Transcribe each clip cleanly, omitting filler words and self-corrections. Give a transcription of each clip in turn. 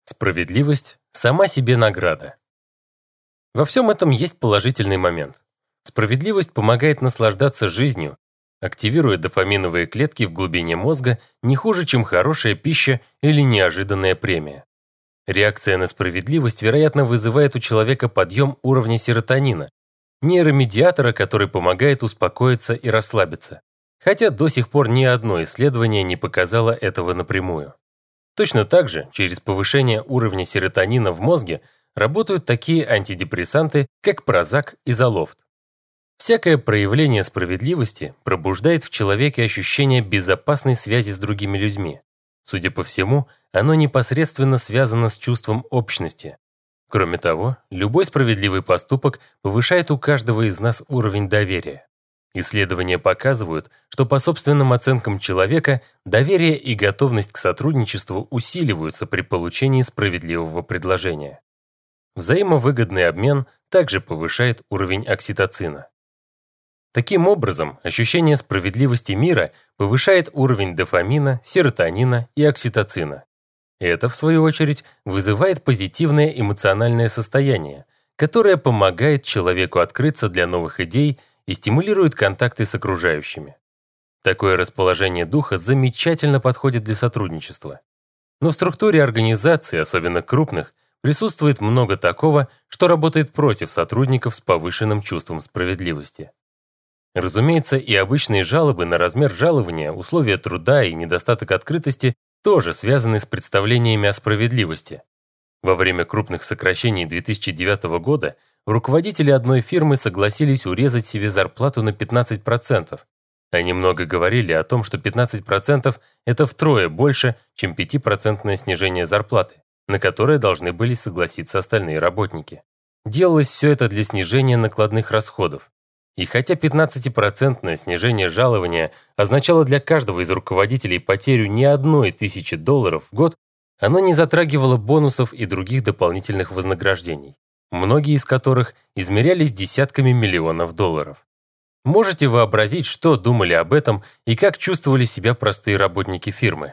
Справедливость – сама себе награда. Во всем этом есть положительный момент. Справедливость помогает наслаждаться жизнью, активируя дофаминовые клетки в глубине мозга не хуже, чем хорошая пища или неожиданная премия. Реакция на справедливость, вероятно, вызывает у человека подъем уровня серотонина, нейромедиатора, который помогает успокоиться и расслабиться. Хотя до сих пор ни одно исследование не показало этого напрямую. Точно так же, через повышение уровня серотонина в мозге работают такие антидепрессанты, как Прозак и Золофт. Всякое проявление справедливости пробуждает в человеке ощущение безопасной связи с другими людьми. Судя по всему, оно непосредственно связано с чувством общности. Кроме того, любой справедливый поступок повышает у каждого из нас уровень доверия. Исследования показывают, что по собственным оценкам человека доверие и готовность к сотрудничеству усиливаются при получении справедливого предложения. Взаимовыгодный обмен также повышает уровень окситоцина. Таким образом, ощущение справедливости мира повышает уровень дофамина, серотонина и окситоцина. Это, в свою очередь, вызывает позитивное эмоциональное состояние, которое помогает человеку открыться для новых идей и стимулирует контакты с окружающими. Такое расположение духа замечательно подходит для сотрудничества. Но в структуре организаций, особенно крупных, присутствует много такого, что работает против сотрудников с повышенным чувством справедливости. Разумеется, и обычные жалобы на размер жалования, условия труда и недостаток открытости тоже связаны с представлениями о справедливости. Во время крупных сокращений 2009 года руководители одной фирмы согласились урезать себе зарплату на 15%. Они много говорили о том, что 15% – это втрое больше, чем 5% снижение зарплаты, на которое должны были согласиться остальные работники. Делалось все это для снижения накладных расходов. И хотя 15% снижение жалования означало для каждого из руководителей потерю не $1000 в год, оно не затрагивало бонусов и других дополнительных вознаграждений, многие из которых измерялись десятками миллионов долларов. Можете вообразить, что думали об этом и как чувствовали себя простые работники фирмы.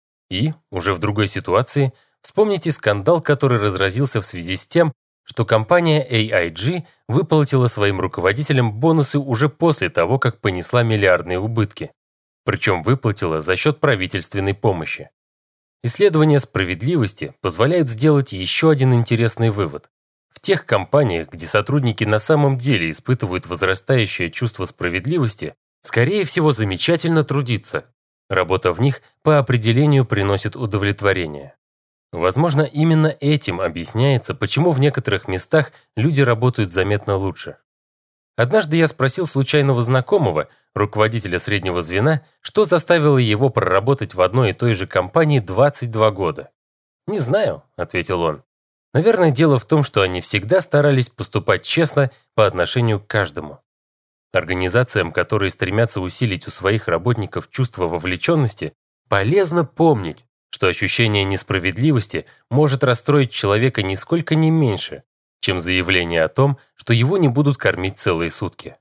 И, уже в другой ситуации, вспомните скандал, который разразился в связи с тем, что компания AIG выплатила своим руководителям бонусы уже после того, как понесла миллиардные убытки. Причем выплатила за счет правительственной помощи. Исследования справедливости позволяют сделать еще один интересный вывод. В тех компаниях, где сотрудники на самом деле испытывают возрастающее чувство справедливости, скорее всего, замечательно трудиться. Работа в них по определению приносит удовлетворение. Возможно, именно этим объясняется, почему в некоторых местах люди работают заметно лучше. Однажды я спросил случайного знакомого, руководителя среднего звена, что заставило его проработать в одной и той же компании 22 года. «Не знаю», — ответил он. «Наверное, дело в том, что они всегда старались поступать честно по отношению к каждому». Организациям, которые стремятся усилить у своих работников чувство вовлеченности, полезно помнить, что ощущение несправедливости может расстроить человека нисколько не меньше, чем заявление о том, что его не будут кормить целые сутки.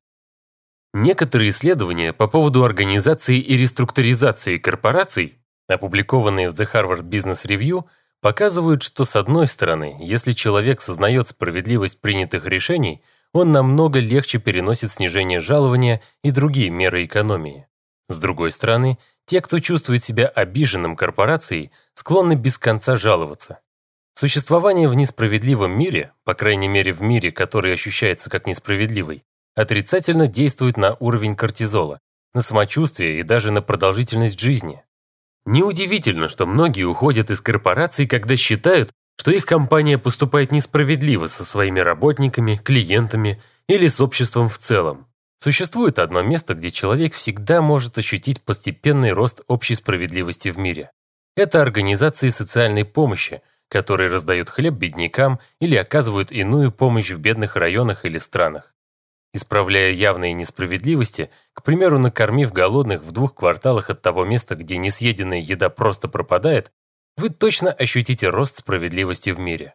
Некоторые исследования по поводу организации и реструктуризации корпораций, опубликованные в The Harvard Business Review, показывают, что с одной стороны, если человек сознает справедливость принятых решений, он намного легче переносит снижение жалования и другие меры экономии. С другой стороны, те, кто чувствует себя обиженным корпорацией, склонны без конца жаловаться. Существование в несправедливом мире, по крайней мере в мире, который ощущается как несправедливый, отрицательно действует на уровень кортизола, на самочувствие и даже на продолжительность жизни. Неудивительно, что многие уходят из корпораций, когда считают, что их компания поступает несправедливо со своими работниками, клиентами или с обществом в целом. Существует одно место, где человек всегда может ощутить постепенный рост общей справедливости в мире. Это организации социальной помощи, которые раздают хлеб беднякам или оказывают иную помощь в бедных районах или странах. Исправляя явные несправедливости, к примеру, накормив голодных в 2 кварталах от того места, где несъеденная еда просто пропадает, вы точно ощутите рост справедливости в мире.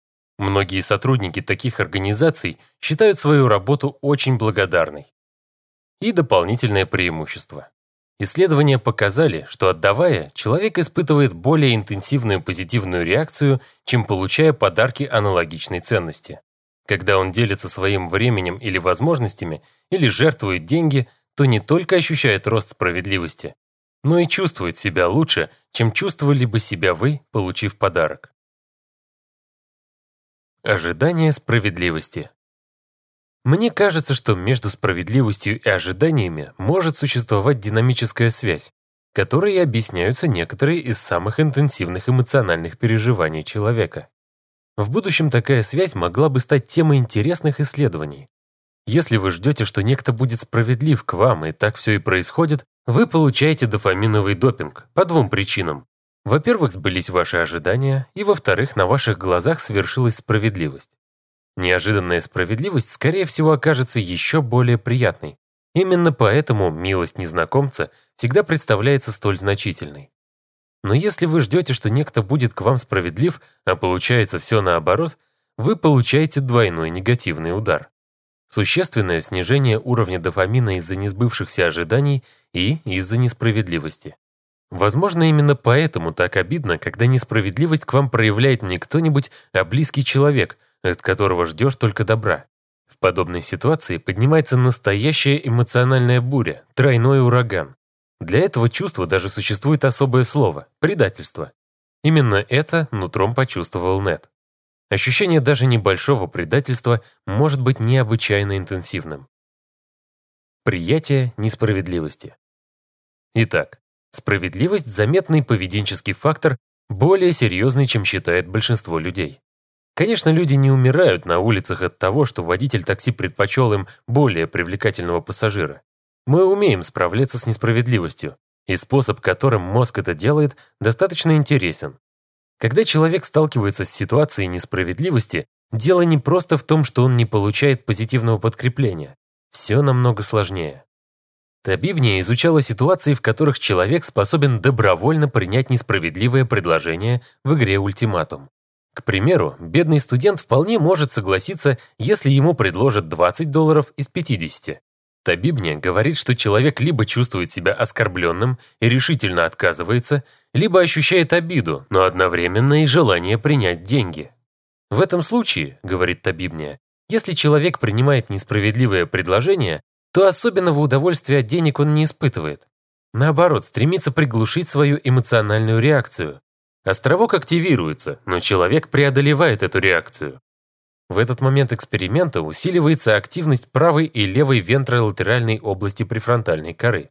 Многие сотрудники таких организаций считают свою работу очень благодарной. И дополнительное преимущество. Исследования показали, что отдавая, человек испытывает более интенсивную позитивную реакцию, чем получая подарки аналогичной ценности. Когда он делится своим временем или возможностями, или жертвует деньги, то не только ощущает рост справедливости, но и чувствует себя лучше, чем чувствовали бы себя вы, получив подарок. Ожидание справедливости. Мне кажется, что между справедливостью и ожиданиями может существовать динамическая связь, которой объясняются некоторые из самых интенсивных эмоциональных переживаний человека. В будущем такая связь могла бы стать темой интересных исследований. Если вы ждете, что некто будет справедлив к вам, и так все и происходит, вы получаете дофаминовый допинг по двум причинам. Во-первых, сбылись ваши ожидания, и во-вторых, на ваших глазах свершилась справедливость. Неожиданная справедливость, скорее всего, окажется еще более приятной. Именно поэтому милость незнакомца всегда представляется столь значительной. Но если вы ждете, что некто будет к вам справедлив, а получается все наоборот, вы получаете двойной негативный удар. Существенное снижение уровня дофамина из-за несбывшихся ожиданий и из-за несправедливости. Возможно, именно поэтому так обидно, когда несправедливость к вам проявляет не кто-нибудь, а близкий человек, от которого ждешь только добра. В подобной ситуации поднимается настоящая эмоциональная буря, тройной ураган. Для этого чувства даже существует особое слово – предательство. Именно это нутром почувствовал Нед. Ощущение даже небольшого предательства может быть необычайно интенсивным. Приятие несправедливости. Итак, справедливость – заметный поведенческий фактор, более серьезный, чем считает большинство людей. Конечно, люди не умирают на улицах от того, что водитель такси предпочел им более привлекательного пассажира. Мы умеем справляться с несправедливостью, и способ, которым мозг это делает, достаточно интересен. Когда человек сталкивается с ситуацией несправедливости, дело не просто в том, что он не получает позитивного подкрепления. Все намного сложнее. Табибния изучала ситуации, в которых человек способен добровольно принять несправедливое предложение в игре «Ультиматум». К примеру, бедный студент вполне может согласиться, если ему предложат $20 из 50. Табибния говорит, что человек либо чувствует себя оскорбленным и решительно отказывается, либо ощущает обиду, но одновременно и желание принять деньги. В этом случае, говорит Табибния, если человек принимает несправедливое предложение, то особенного удовольствия от денег он не испытывает. Наоборот, стремится приглушить свою эмоциональную реакцию. Островок активируется, но человек преодолевает эту реакцию. В этот момент эксперимента усиливается активность правой и левой вентролатеральной области префронтальной коры,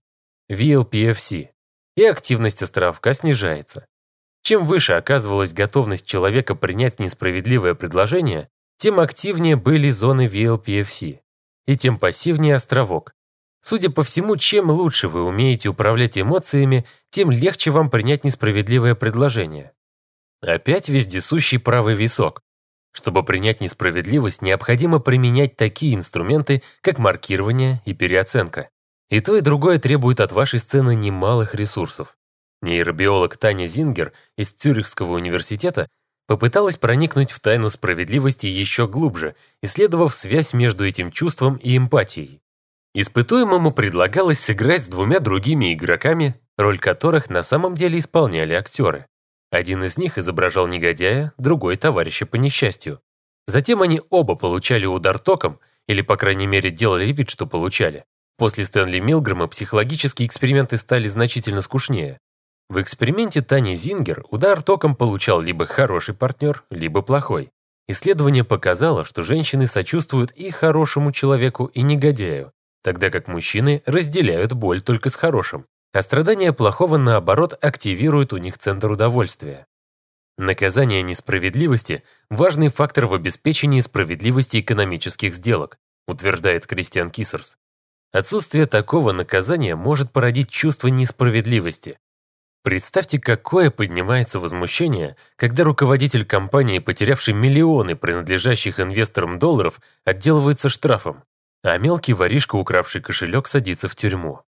VLPFC, и активность островка снижается. Чем выше оказывалась готовность человека принять несправедливое предложение, тем активнее были зоны VLPFC, и тем пассивнее островок. Судя по всему, чем лучше вы умеете управлять эмоциями, тем легче вам принять несправедливое предложение. Опять вездесущий правый висок. Чтобы принять несправедливость, необходимо применять такие инструменты, как маркирование и переоценка. И то, и другое требует от вашей сцены немалых ресурсов. Нейробиолог Таня Зингер из Цюрихского университета попыталась проникнуть в тайну справедливости еще глубже, исследовав связь между этим чувством и эмпатией. Испытуемому предлагалось сыграть с двумя другими игроками, роль которых на самом деле исполняли актеры. Один из них изображал негодяя, другой — товарища по несчастью. Затем они оба получали удар током, или, по крайней мере, делали вид, что получали. После Стэнли Милгрэма психологические эксперименты стали значительно скучнее. В эксперименте Тани Зингер удар током получал либо хороший партнер, либо плохой. Исследование показало, что женщины сочувствуют и хорошему человеку, и негодяю, тогда как мужчины разделяют боль только с хорошим, а страдания плохого, наоборот, активируют у них центр удовольствия. Наказание несправедливости – важный фактор в обеспечении справедливости экономических сделок, утверждает Кристиан Кисерс. Отсутствие такого наказания может породить чувство несправедливости. Представьте, какое поднимается возмущение, когда руководитель компании, потерявший миллионы принадлежащих инвесторам долларов, отделывается штрафом, а мелкий воришка, укравший кошелек, садится в тюрьму.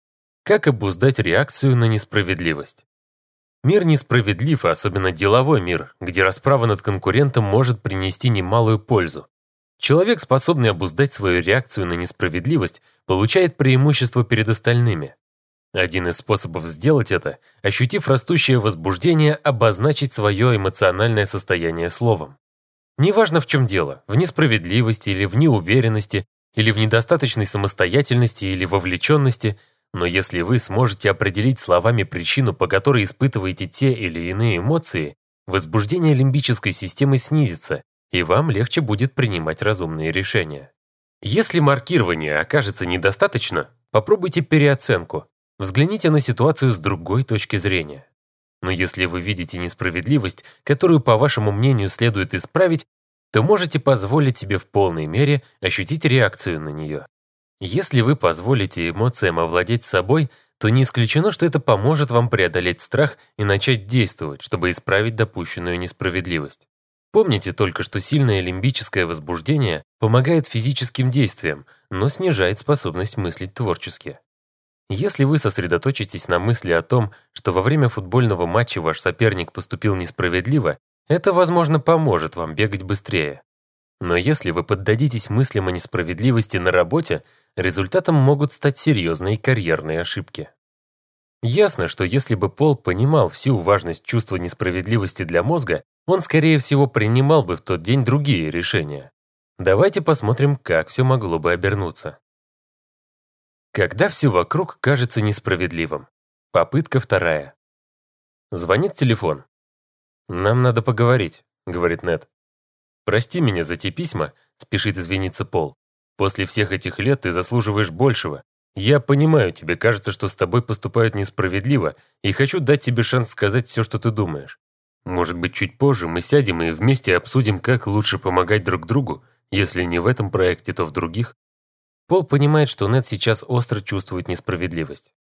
Как обуздать реакцию на несправедливость? Мир несправедлив, а особенно деловой мир, где расправа над конкурентом может принести немалую пользу. Человек, способный обуздать свою реакцию на несправедливость, получает преимущество перед остальными. Один из способов сделать это, ощутив растущее возбуждение, обозначить свое эмоциональное состояние словом. Неважно, в чем дело, в несправедливости или в неуверенности, или в недостаточной самостоятельности или вовлеченности, но если вы сможете определить словами причину, по которой испытываете те или иные эмоции, возбуждение лимбической системы снизится, и вам легче будет принимать разумные решения. Если маркирование окажется недостаточно, попробуйте переоценку. Взгляните на ситуацию с другой точки зрения. Но если вы видите несправедливость, которую, по вашему мнению, следует исправить, то можете позволить себе в полной мере ощутить реакцию на нее. Если вы позволите эмоциям овладеть собой, то не исключено, что это поможет вам преодолеть страх и начать действовать, чтобы исправить допущенную несправедливость. Помните только, что сильное лимбическое возбуждение помогает физическим действиям, но снижает способность мыслить творчески. Если вы сосредоточитесь на мысли о том, что во время футбольного матча ваш соперник поступил несправедливо, это, возможно, поможет вам бегать быстрее. Но если вы поддадитесь мыслям о несправедливости на работе, результатом могут стать серьезные карьерные ошибки. Ясно, что если бы Пол понимал всю важность чувства несправедливости для мозга, он, скорее всего, принимал бы в тот день другие решения. Давайте посмотрим, как все могло бы обернуться. Когда все вокруг кажется несправедливым. Попытка вторая. Звонит телефон. «Нам надо поговорить», — говорит Нед. «Прости меня за те письма», — спешит извиниться Пол. «После всех этих лет ты заслуживаешь большего. Я понимаю, тебе кажется, что с тобой поступают несправедливо, и хочу дать тебе шанс сказать все, что ты думаешь. Может быть, чуть позже мы сядем и вместе обсудим, как лучше помогать друг другу, если не в этом проекте, то в других». Пол понимает, что Нед сейчас остро чувствует несправедливость.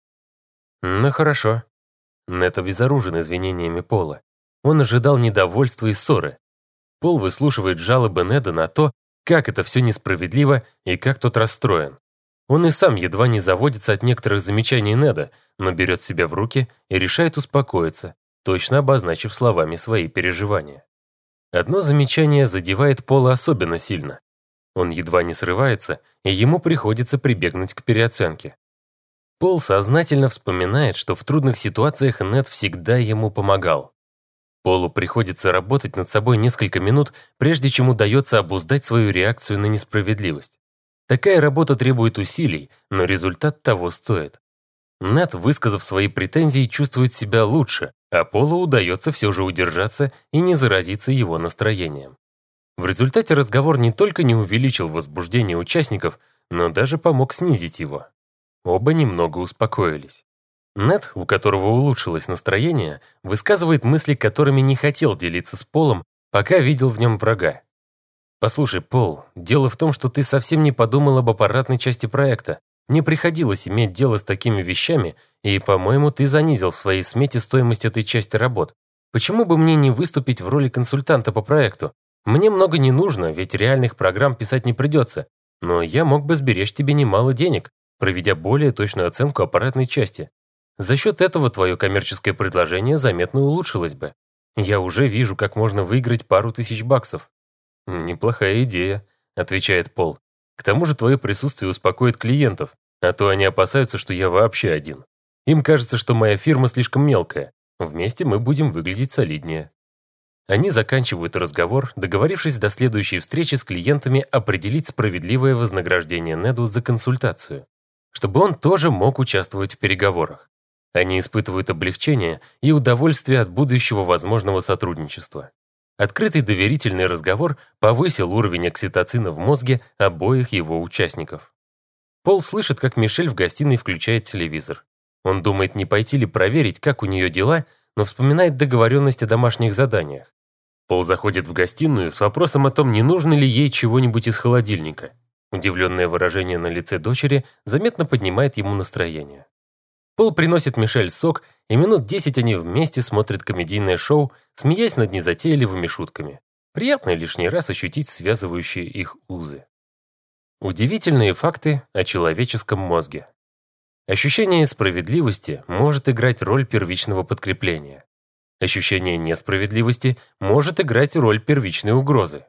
«Ну хорошо». Нед обезоружен извинениями Пола. Он ожидал недовольства и ссоры. Пол выслушивает жалобы Неда на то, как это все несправедливо и как тот расстроен. Он и сам едва не заводится от некоторых замечаний Неда, но берет себя в руки и решает успокоиться, точно обозначив словами свои переживания. Одно замечание задевает Пола особенно сильно. Он едва не срывается, и ему приходится прибегнуть к переоценке. Пол сознательно вспоминает, что в трудных ситуациях Нед всегда ему помогал. Полу приходится работать над собой несколько минут, прежде чем удается обуздать свою реакцию на несправедливость. Такая работа требует усилий, но результат того стоит. Нед, высказав свои претензии, чувствует себя лучше, а Полу удается все же удержаться и не заразиться его настроением. В результате разговор не только не увеличил возбуждение участников, но даже помог снизить его. Оба немного успокоились. Нед, у которого улучшилось настроение, высказывает мысли, которыми не хотел делиться с Полом, пока видел в нем врага. «Послушай, Пол, дело в том, что ты совсем не подумал об аппаратной части проекта. Мне приходилось иметь дело с такими вещами, и, по-моему, ты занизил в своей смете стоимость этой части работ. Почему бы мне не выступить в роли консультанта по проекту? Мне много не нужно, ведь реальных программ писать не придется, но я мог бы сберечь тебе немало денег, проведя более точную оценку аппаратной части. За счет этого твое коммерческое предложение заметно улучшилось бы. Я уже вижу, как можно выиграть пару тысяч баксов». «Неплохая идея», — отвечает Пол. «К тому же твое присутствие успокоит клиентов, а то они опасаются, что я вообще один. Им кажется, что моя фирма слишком мелкая. Вместе мы будем выглядеть солиднее». Они заканчивают разговор, договорившись до следующей встречи с клиентами определить справедливое вознаграждение Неду за консультацию, чтобы он тоже мог участвовать в переговорах. Они испытывают облегчение и удовольствие от будущего возможного сотрудничества. Открытый доверительный разговор повысил уровень окситоцина в мозге обоих его участников. Пол слышит, как Мишель в гостиной включает телевизор. Он думает, не пойти ли проверить, как у нее дела, но вспоминает договоренность о домашних заданиях. Пол заходит в гостиную с вопросом о том, не нужно ли ей чего-нибудь из холодильника. Удивленное выражение на лице дочери заметно поднимает ему настроение. Пол приносит Мишель сок, и минут 10 они вместе смотрят комедийное шоу, смеясь над незатейливыми шутками. Приятно лишний раз ощутить связывающие их узы. Удивительные факты о человеческом мозге. Ощущение справедливости может играть роль первичного подкрепления. Ощущение несправедливости может играть роль первичной угрозы.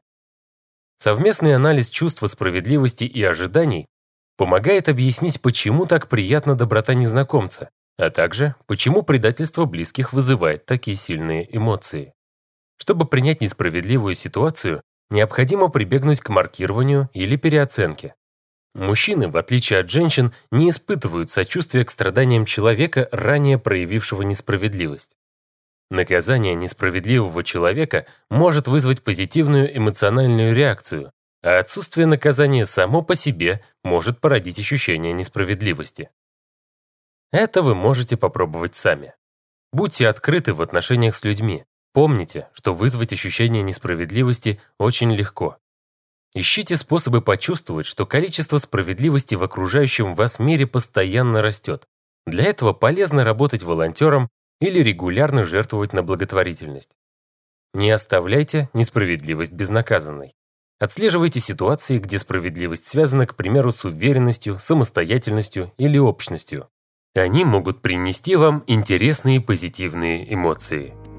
Совместный анализ чувства справедливости и ожиданий помогает объяснить, почему так приятна доброта незнакомца, а также почему предательство близких вызывает такие сильные эмоции. Чтобы принять несправедливую ситуацию, необходимо прибегнуть к маркированию или переоценке. Мужчины, в отличие от женщин, не испытывают сочувствия к страданиям человека, ранее проявившего несправедливость. Наказание несправедливого человека может вызвать позитивную эмоциональную реакцию, а отсутствие наказания само по себе может породить ощущение несправедливости. Это вы можете попробовать сами. Будьте открыты в отношениях с людьми. Помните, что вызвать ощущение несправедливости очень легко. Ищите способы почувствовать, что количество справедливости в окружающем вас мире постоянно растет. Для этого полезно работать волонтером или регулярно жертвовать на благотворительность. Не оставляйте несправедливость безнаказанной. Отслеживайте ситуации, где справедливость связана, к примеру, с уверенностью, самостоятельностью или общностью. Они могут принести вам интересные позитивные эмоции.